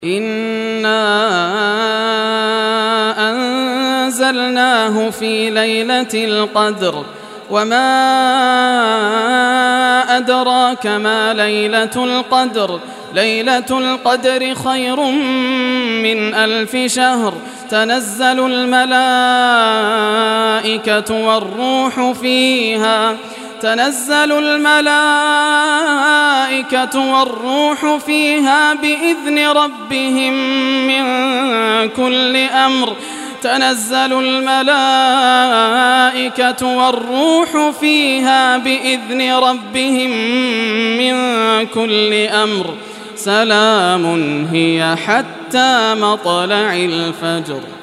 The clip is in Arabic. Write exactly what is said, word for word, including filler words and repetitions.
إنا أنزلناه في ليلة القدر وما أدراك ما ليلة القدر ليلة القدر خير من ألف شهر تنزل الملائكة والروح فيها تنزل الملائكة والروح فيها بإذن ربهم من كل أمر تنزل الملائكة والروح فيها بإذن ربهم من كل أمر سلام هي حتى مطلع الفجر.